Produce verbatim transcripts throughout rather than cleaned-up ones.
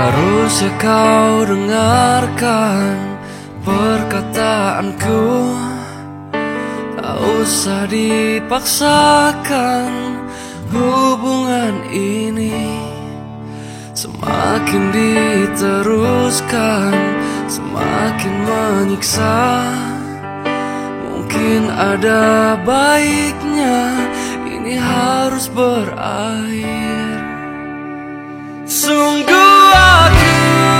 Harusnya kau dengarkan perkataanku. Tak usah dipaksakan hubungan ini. Semakin diteruskan, semakin menyiksa. Mungkin ada baiknya ini harus berakhir. Sungguh aku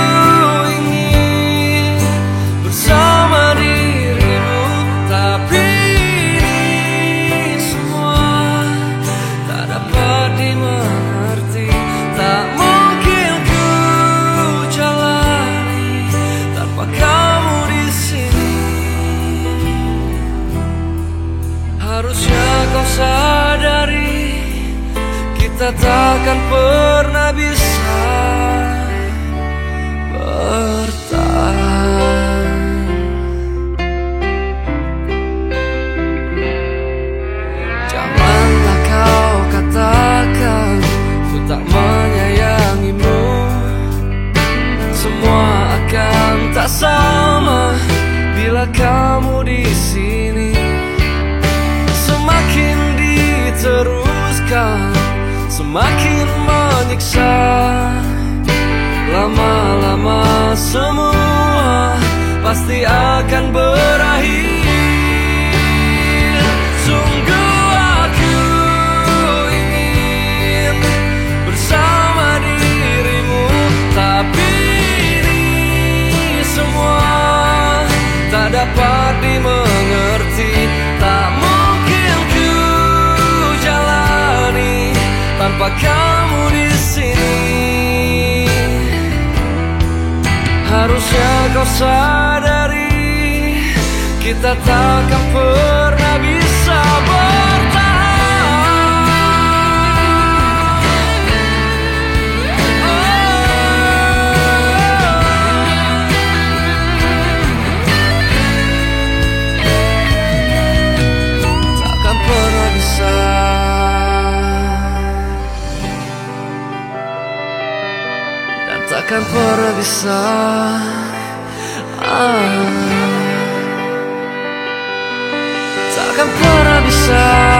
ingin bersama dirimu, tapi ini semua tak dapat dimengerti. Tak mungkin ku jalani tanpa kamu di sini. Harusnya kau sadari, kita takkan pernah bisa bertahan. Janganlah kau katakan ku tak menyayangimu. Semua akan tak sama bila kamu di sini. Semakin diteruskan, semakin menyiksa. Lama-lama semua pasti akan berakhir. Sungguh aku ingin bersama dirimu, tapi ini semua tak dapat dimengerti. Tak mungkin ku jalani tanpa kamu di sini. Harusnya kau sadari, kita takkan pernah bisa bertahan. Takkan pernah bisa. Takkan pernah bisa. ah. Takkan pernah bisa.